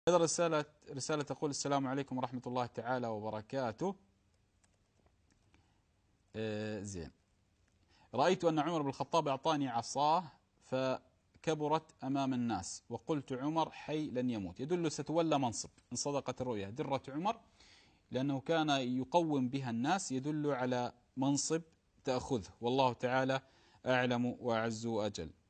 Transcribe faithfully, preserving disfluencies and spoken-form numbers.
هذا رسالة رسالة تقول: السلام عليكم ورحمة الله تعالى وبركاته. آه زين. رأيت أن عمر بن الخطاب أعطاني عصاه فكبرت أمام الناس، وقلت عمر حي لن يموت، يدل ستولى منصب إن صدقت الرؤيا درة عمر، لأنه كان يقوم بها الناس، يدل على منصب تأخذه، والله تعالى أعلم وأعز وأجل.